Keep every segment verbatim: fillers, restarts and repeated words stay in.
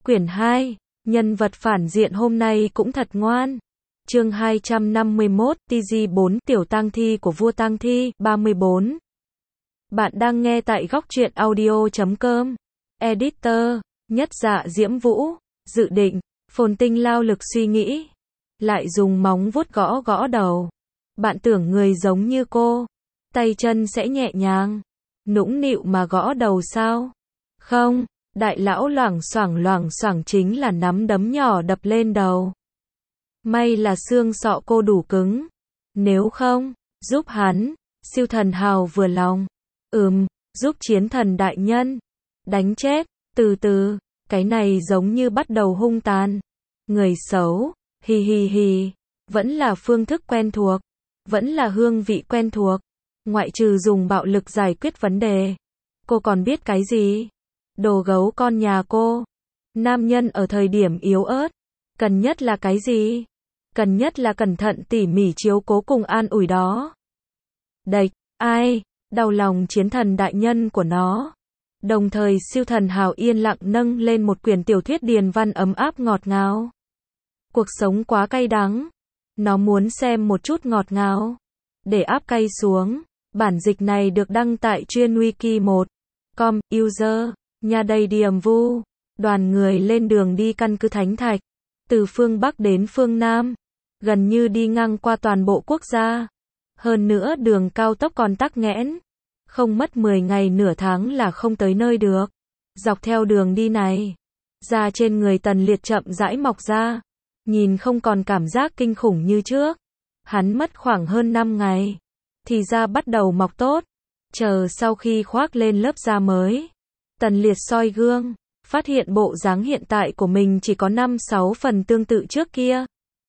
Quyển hai, nhân vật phản diện hôm nay cũng thật ngoan. Chương hai trăm năm mươi mốt, tê giê bốn, tiểu tang thi của vua tang thi, ba mươi bốn. Bạn đang nghe tại góc truyện audio chấm com. Editor, Nhất Dạ Diễm Vũ, dự định, Phồn Tinh lao lực suy nghĩ. Lại dùng móng vuốt gõ gõ đầu. Bạn tưởng người giống như cô, tay chân sẽ nhẹ nhàng, nũng nịu mà gõ đầu sao? Không, đại lão loảng xoảng loảng xoảng chính là nắm đấm nhỏ đập lên đầu. May là xương sọ cô đủ cứng. Nếu không, giúp hắn, siêu thần hào vừa lòng. Ừm, giúp chiến thần đại nhân. Đánh chết, từ từ, cái này giống như bắt đầu hung tàn. Người xấu, hi hi hi, vẫn là phương thức quen thuộc, vẫn là hương vị quen thuộc. Ngoại trừ dùng bạo lực giải quyết vấn đề, cô còn biết cái gì? Đồ gấu con nhà cô. Nam nhân ở thời điểm yếu ớt, cần nhất là cái gì? Cần nhất là cẩn thận tỉ mỉ chiếu cố cùng an ủi đó. Đệch, ai, đau lòng chiến thần đại nhân của nó. Đồng thời siêu thần hào yên lặng nâng lên một quyển tiểu thuyết điền văn ấm áp ngọt ngào. Cuộc sống quá cay đắng. Nó muốn xem một chút ngọt ngào. Để áp cay xuống, bản dịch này được đăng tại chuyên wiki một chấm com, user, nhà đầy điểm vu. Đoàn người lên đường đi căn cứ Thánh Thạch. Từ phương Bắc đến phương Nam. Gần như đi ngang qua toàn bộ quốc gia. Hơn nữa đường cao tốc còn tắc nghẽn. Không mất mười ngày nửa tháng là không tới nơi được. Dọc theo đường đi này, da trên người Tần Liệt chậm rãi mọc ra. Nhìn không còn cảm giác kinh khủng như trước. Hắn mất khoảng hơn năm ngày. Thì da bắt đầu mọc tốt. Chờ sau khi khoác lên lớp da mới. Tần Liệt soi gương. Phát hiện bộ dáng hiện tại của mình chỉ có năm sáu phần tương tự trước kia.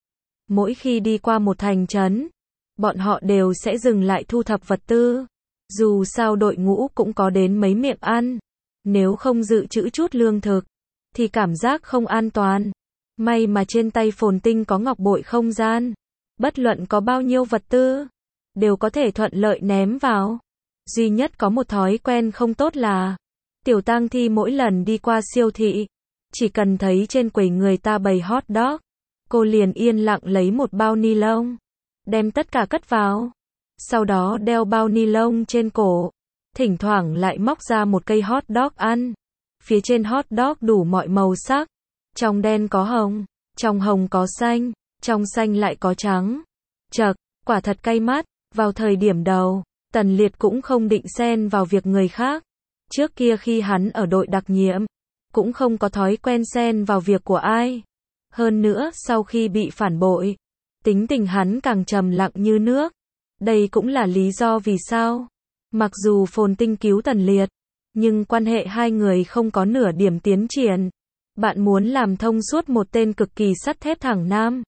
Mỗi khi đi qua một thành trấn, bọn họ đều sẽ dừng lại thu thập vật tư. Dù sao đội ngũ cũng có đến mấy miệng ăn. Nếu không dự trữ chút lương thực, thì cảm giác không an toàn. May mà trên tay Phồn Tinh có ngọc bội không gian. Bất luận có bao nhiêu vật tư, đều có thể thuận lợi ném vào. Duy nhất có một thói quen không tốt là, tiểu tang thi mỗi lần đi qua siêu thị, chỉ cần thấy trên quầy người ta bày hot dog, cô liền yên lặng lấy một bao ni lông, đem tất cả cất vào. Sau đó đeo bao ni lông trên cổ, thỉnh thoảng lại móc ra một cây hot dog ăn. Phía trên hot dog đủ mọi màu sắc, trong đen có hồng, trong hồng có xanh, trong xanh lại có trắng. Chậc, quả thật cay mắt. Vào thời điểm đầu, Tần Liệt cũng không định xen vào việc người khác. Trước kia khi hắn ở đội đặc nhiệm, cũng không có thói quen xen vào việc của ai. Hơn nữa, sau khi bị phản bội, tính tình hắn càng trầm lặng như nước. Đây cũng là lý do vì sao, mặc dù Phồn Tinh cứu Tần Liệt, nhưng quan hệ hai người không có nửa điểm tiến triển. Bạn muốn làm thông suốt một tên cực kỳ sắt thép thẳng nam.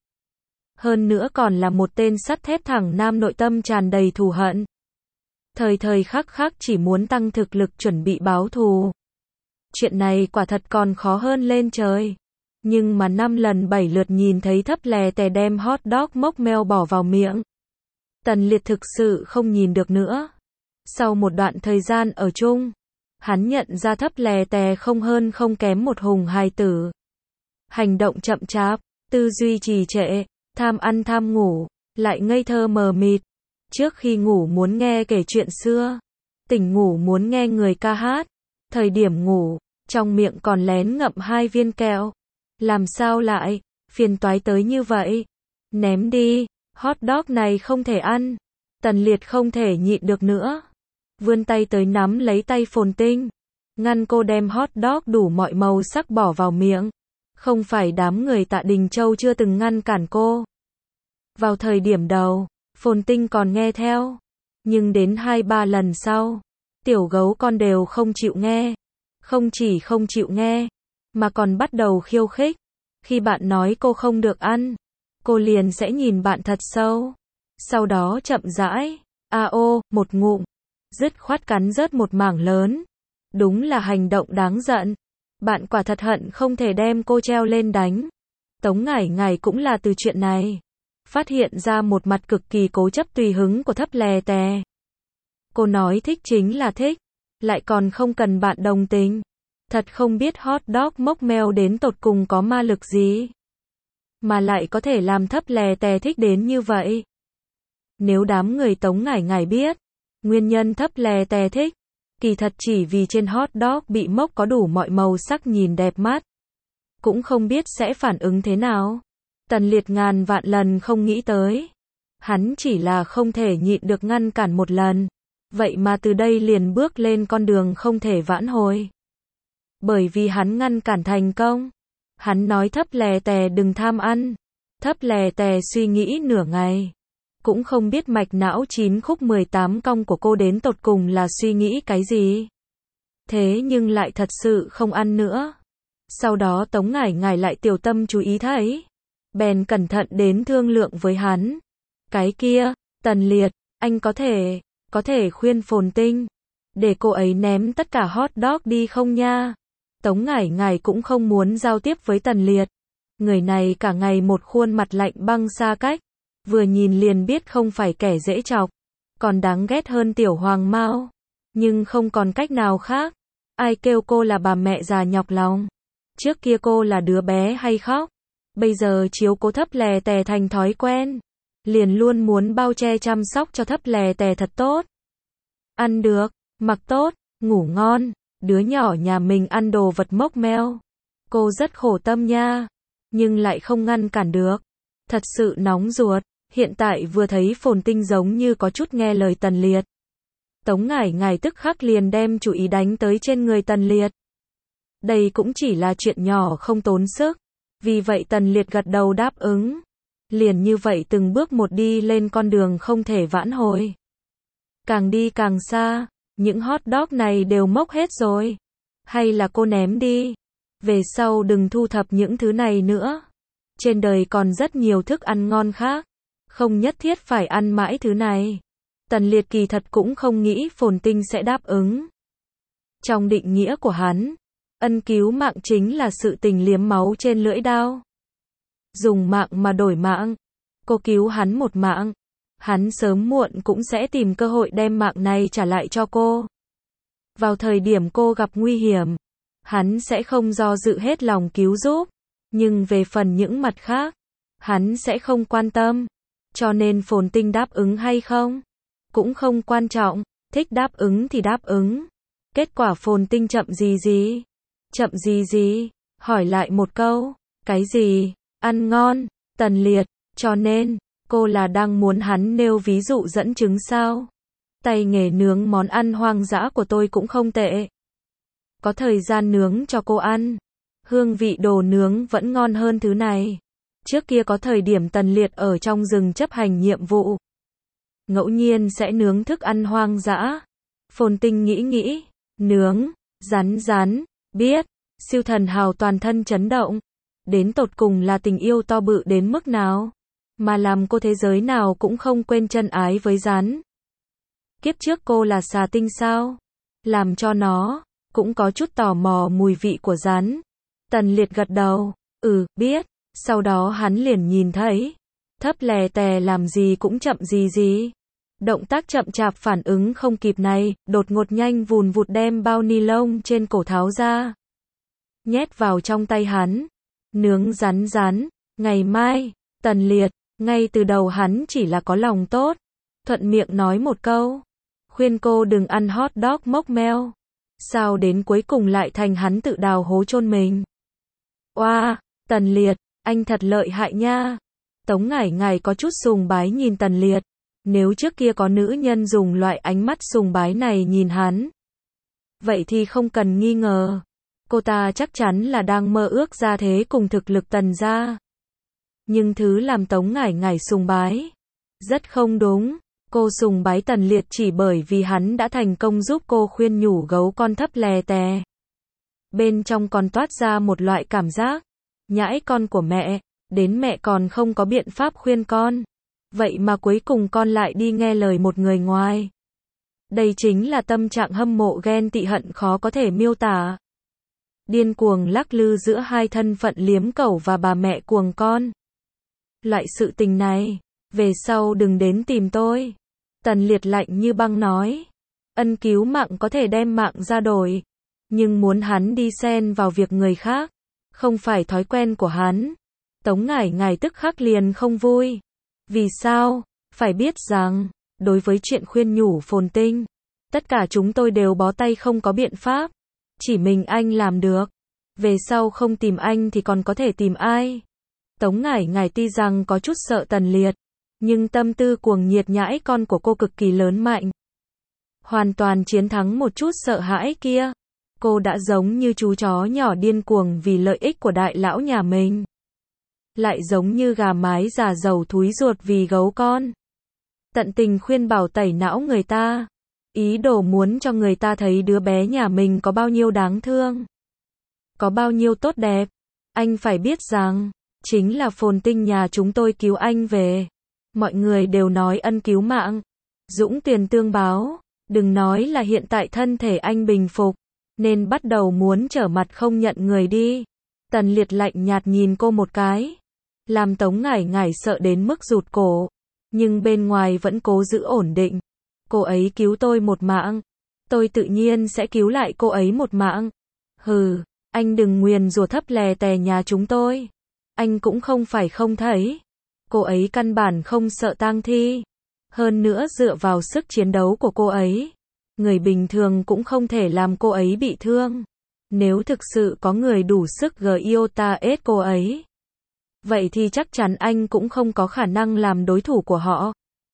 Hơn nữa còn là một tên sắt thép thẳng nam nội tâm tràn đầy thù hận. Thời thời khắc khắc chỉ muốn tăng thực lực chuẩn bị báo thù. Chuyện này quả thật còn khó hơn lên trời. Nhưng mà năm lần bảy lượt nhìn thấy Thấp Lè Tè đem hot dog mốc meo bỏ vào miệng. Tần Liệt thực sự không nhìn được nữa. Sau một đoạn thời gian ở chung, hắn nhận ra Thấp Lè Tè không hơn không kém một hùng hài tử. Hành động chậm chạp, tư duy trì trệ, tham ăn tham ngủ, lại ngây thơ mờ mịt. Trước khi ngủ muốn nghe kể chuyện xưa, tỉnh ngủ muốn nghe người ca hát. Thời điểm ngủ, trong miệng còn lén ngậm hai viên kẹo. Làm sao lại, phiền toái tới như vậy? Ném đi, hot dog này không thể ăn. Tần Liệt không thể nhịn được nữa. Vươn tay tới nắm lấy tay Phồn Tinh. Ngăn cô đem hot dog đủ mọi màu sắc bỏ vào miệng. Không phải đám người Tạ Đình Châu chưa từng ngăn cản cô. Vào thời điểm đầu, Phồn Tinh còn nghe theo. Nhưng đến hai ba lần sau, tiểu gấu con đều không chịu nghe. Không chỉ không chịu nghe, mà còn bắt đầu khiêu khích. Khi bạn nói cô không được ăn, cô liền sẽ nhìn bạn thật sâu. Sau đó chậm rãi, a ô, một ngụm, dứt khoát cắn rớt một mảng lớn. Đúng là hành động đáng giận. Bạn quả thật hận không thể đem cô treo lên đánh. Tống Ngải Ngải cũng là từ chuyện này phát hiện ra một mặt cực kỳ cố chấp tùy hứng của Thấp Lè Tè. Cô nói thích chính là thích, lại còn không cần bạn đồng tình. Thật không biết hot dog mốc meo đến tột cùng có ma lực gì, mà lại có thể làm Thấp Lè Tè thích đến như vậy. Nếu đám người Tống Ngải Ngải biết, nguyên nhân Thấp Lè Tè thích, kỳ thật chỉ vì trên hot dog bị mốc có đủ mọi màu sắc nhìn đẹp mắt, cũng không biết sẽ phản ứng thế nào. Tần Liệt ngàn vạn lần không nghĩ tới. Hắn chỉ là không thể nhịn được ngăn cản một lần. Vậy mà từ đây liền bước lên con đường không thể vãn hồi. Bởi vì hắn ngăn cản thành công. Hắn nói Thấp Lè Tè đừng tham ăn. Thấp Lè Tè suy nghĩ nửa ngày. Cũng không biết mạch não chín khúc mười tám cong của cô đến tột cùng là suy nghĩ cái gì. Thế nhưng lại thật sự không ăn nữa. Sau đó Tống Ngải Ngải lại tiểu tâm chú ý thấy. Bèn cẩn thận đến thương lượng với hắn. Cái kia, Tần Liệt, anh có thể, có thể khuyên Phồn Tinh, để cô ấy ném tất cả hot dog đi không nha. Tống Ngải Ngải cũng không muốn giao tiếp với Tần Liệt. Người này cả ngày một khuôn mặt lạnh băng xa cách, vừa nhìn liền biết không phải kẻ dễ chọc, còn đáng ghét hơn tiểu hoàng mao. Nhưng không còn cách nào khác. Ai kêu cô là bà mẹ già nhọc lòng. Trước kia cô là đứa bé hay khóc, bây giờ chiếu cố Thấp Lè Tè thành thói quen, liền luôn muốn bao che chăm sóc cho Thấp Lè Tè thật tốt. Ăn được, mặc tốt, ngủ ngon, đứa nhỏ nhà mình ăn đồ vật mốc meo. Cô rất khổ tâm nha, nhưng lại không ngăn cản được. Thật sự nóng ruột, hiện tại vừa thấy Phồn Tinh giống như có chút nghe lời Tần Liệt. Tống Ngải Ngải tức khắc liền đem chủ ý đánh tới trên người Tần Liệt. Đây cũng chỉ là chuyện nhỏ không tốn sức. Vì vậy Tần Liệt gật đầu đáp ứng. Liền như vậy từng bước một đi lên con đường không thể vãn hồi. Càng đi càng xa, những hot dog này đều mốc hết rồi. Hay là cô ném đi. Về sau đừng thu thập những thứ này nữa. Trên đời còn rất nhiều thức ăn ngon khác. Không nhất thiết phải ăn mãi thứ này. Tần Liệt kỳ thật cũng không nghĩ Phồn Tinh sẽ đáp ứng. Trong định nghĩa của hắn, ân cứu mạng chính là sự tình liếm máu trên lưỡi dao. Dùng mạng mà đổi mạng. Cô cứu hắn một mạng. Hắn sớm muộn cũng sẽ tìm cơ hội đem mạng này trả lại cho cô. Vào thời điểm cô gặp nguy hiểm, hắn sẽ không do dự hết lòng cứu giúp. Nhưng về phần những mặt khác, hắn sẽ không quan tâm. Cho nên Phồn Tinh đáp ứng hay không, cũng không quan trọng. Thích đáp ứng thì đáp ứng. Kết quả Phồn Tinh chậm gì gì. Chậm gì gì, hỏi lại một câu. Cái gì? Ăn ngon, Tần Liệt. Cho nên, cô là đang muốn hắn nêu ví dụ dẫn chứng sao? Tay nghề nướng món ăn hoang dã của tôi cũng không tệ. Có thời gian nướng cho cô ăn. Hương vị đồ nướng vẫn ngon hơn thứ này. Trước kia có thời điểm Tần Liệt ở trong rừng chấp hành nhiệm vụ. Ngẫu nhiên sẽ nướng thức ăn hoang dã. Phồn Tinh nghĩ nghĩ. Nướng, rắn rắn, biết. Siêu thần hào toàn thân chấn động. Đến tột cùng là tình yêu to bự đến mức nào, mà làm cô thế giới nào cũng không quên chân ái với rắn. Kiếp trước cô là xà tinh sao? Làm cho nó cũng có chút tò mò mùi vị của rắn. Tần Liệt gật đầu. Ừ, biết. Sau đó hắn liền nhìn thấy Thấp Lè Tè làm gì cũng chậm gì gì. Động tác chậm chạp phản ứng không kịp này, đột ngột nhanh vùn vụt đem bao ni lông trên cổ tháo ra, nhét vào trong tay hắn. Nướng rắn rắn, ngày mai. Tần Liệt, ngay từ đầu hắn chỉ là có lòng tốt, thuận miệng nói một câu, khuyên cô đừng ăn hot dog mốc meo. Sao đến cuối cùng lại thành hắn tự đào hố chôn mình. Oa, wow, Tần Liệt, anh thật lợi hại nha. Tống Ngải Ngải có chút sùng bái nhìn Tần Liệt. Nếu trước kia có nữ nhân dùng loại ánh mắt sùng bái này nhìn hắn, vậy thì không cần nghi ngờ. Cô ta chắc chắn là đang mơ ước ra thế cùng thực lực Tần gia. Nhưng thứ làm Tống Ngải Ngải sùng bái rất không đúng. Cô sùng bái Tần Liệt chỉ bởi vì hắn đã thành công giúp cô khuyên nhủ gấu con Thấp Lè Tè. Bên trong còn toát ra một loại cảm giác, nhãi con của mẹ, đến mẹ còn không có biện pháp khuyên con. Vậy mà cuối cùng con lại đi nghe lời một người ngoài. Đây chính là tâm trạng hâm mộ ghen tị hận khó có thể miêu tả. Điên cuồng lắc lư giữa hai thân phận liếm cẩu và bà mẹ cuồng con. Loại sự tình này, về sau đừng đến tìm tôi. Tần Liệt lạnh như băng nói. Ân cứu mạng có thể đem mạng ra đổi. nhưng muốn hắn đi xen vào việc người khác, không phải thói quen của hắn. Tống Ngải Ngải tức khắc liền không vui. Vì sao? Phải biết rằng, đối với chuyện khuyên nhủ Phồn Tinh, tất cả chúng tôi đều bó tay không có biện pháp. Chỉ mình anh làm được. Về sau không tìm anh thì còn có thể tìm ai? Tống Ngải Ngải tuy rằng có chút sợ Tần Liệt, nhưng tâm tư cuồng nhiệt nhãi con của cô cực kỳ lớn mạnh. Hoàn toàn chiến thắng một chút sợ hãi kia. Cô đã giống như chú chó nhỏ điên cuồng vì lợi ích của đại lão nhà mình. Lại giống như gà mái già dầu thúi ruột vì gấu con. Tận tình khuyên bảo tẩy não người ta. Ý đồ muốn cho người ta thấy đứa bé nhà mình có bao nhiêu đáng thương. Có bao nhiêu tốt đẹp. Anh phải biết rằng, chính là Phồn Tinh nhà chúng tôi cứu anh về. Mọi người đều nói ân cứu mạng. Dũng tiền tương báo. Đừng nói là hiện tại thân thể anh bình phục, nên bắt đầu muốn trở mặt không nhận người đi. Tần Liệt lạnh nhạt nhìn cô một cái. Làm Tống Ngải Ngải sợ đến mức rụt cổ. Nhưng bên ngoài vẫn cố giữ ổn định. Cô ấy cứu tôi một mạng. Tôi tự nhiên sẽ cứu lại cô ấy một mạng. Hừ, anh đừng nguyền rủa thấp lè tè nhà chúng tôi. Anh cũng không phải không thấy. Cô ấy căn bản không sợ tang thi. Hơn nữa dựa vào sức chiến đấu của cô ấy, người bình thường cũng không thể làm cô ấy bị thương. Nếu thực sự có người đủ sức giota ết cô ấy, vậy thì chắc chắn anh cũng không có khả năng làm đối thủ của họ.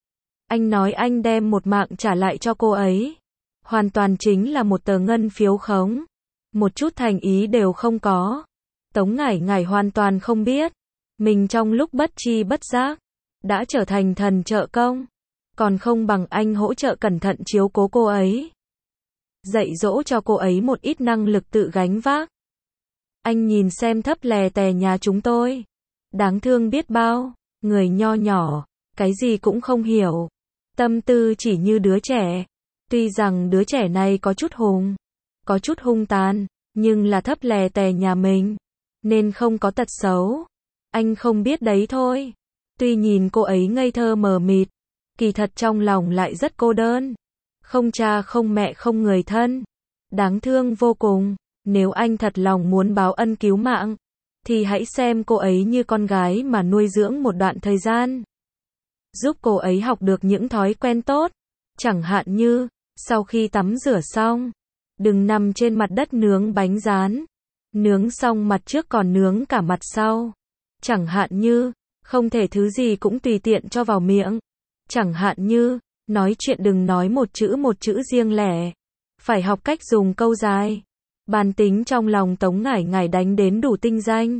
Anh nói anh đem một mạng trả lại cho cô ấy. Hoàn toàn chính là một tờ ngân phiếu khống. Một chút thành ý đều không có. Tống Ngải Ngải hoàn toàn không biết. Mình trong lúc bất tri bất giác, đã trở thành thần trợ công. Còn không bằng anh hỗ trợ cẩn thận chiếu cố cô ấy. Dạy dỗ cho cô ấy một ít năng lực tự gánh vác. Anh nhìn xem thấp lè tè nhà chúng tôi. Đáng thương biết bao. Người nho nhỏ, cái gì cũng không hiểu. Tâm tư chỉ như đứa trẻ. Tuy rằng đứa trẻ này có chút hùng, có chút hung tàn, nhưng là thấp lè tè nhà mình, nên không có tật xấu. Anh không biết đấy thôi. Tuy nhìn cô ấy ngây thơ mờ mịt, kỳ thật trong lòng lại rất cô đơn. Không cha không mẹ không người thân. Đáng thương vô cùng. Nếu anh thật lòng muốn báo ân cứu mạng, thì hãy xem cô ấy như con gái mà nuôi dưỡng một đoạn thời gian. Giúp cô ấy học được những thói quen tốt. Chẳng hạn như, sau khi tắm rửa xong, đừng nằm trên mặt đất nướng bánh rán. Nướng xong mặt trước còn nướng cả mặt sau. Chẳng hạn như, không thể thứ gì cũng tùy tiện cho vào miệng. Chẳng hạn như, nói chuyện đừng nói một chữ một chữ riêng lẻ. Phải học cách dùng câu dài. Bản tính trong lòng Tống Ngải Ngải đánh đến đủ tinh danh.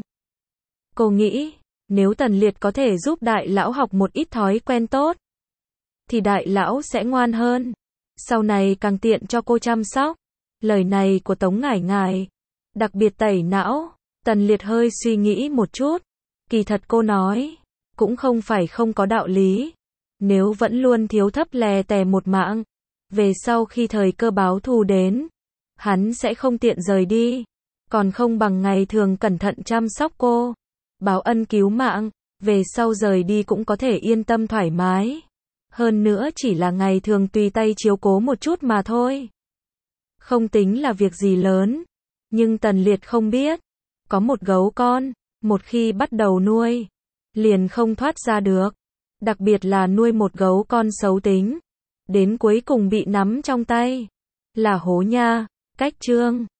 Cô nghĩ, nếu Tần Liệt có thể giúp đại lão học một ít thói quen tốt, thì đại lão sẽ ngoan hơn. Sau này càng tiện cho cô chăm sóc. Lời này của Tống Ngải Ngải đặc biệt tẩy não. Tần Liệt hơi suy nghĩ một chút. Kỳ thật cô nói, cũng không phải không có đạo lý. Nếu vẫn luôn thiếu thấp lè tè một mạng, về sau khi thời cơ báo thù đến, hắn sẽ không tiện rời đi. Còn không bằng ngày thường cẩn thận chăm sóc cô. Báo ân cứu mạng, về sau rời đi cũng có thể yên tâm thoải mái. Hơn nữa chỉ là ngày thường tùy tay chiếu cố một chút mà thôi. Không tính là việc gì lớn. Nhưng Tần Liệt không biết, có một gấu con, một khi bắt đầu nuôi, liền không thoát ra được. Đặc biệt là nuôi một gấu con xấu tính, đến cuối cùng bị nắm trong tay, là hố nha. Cách chương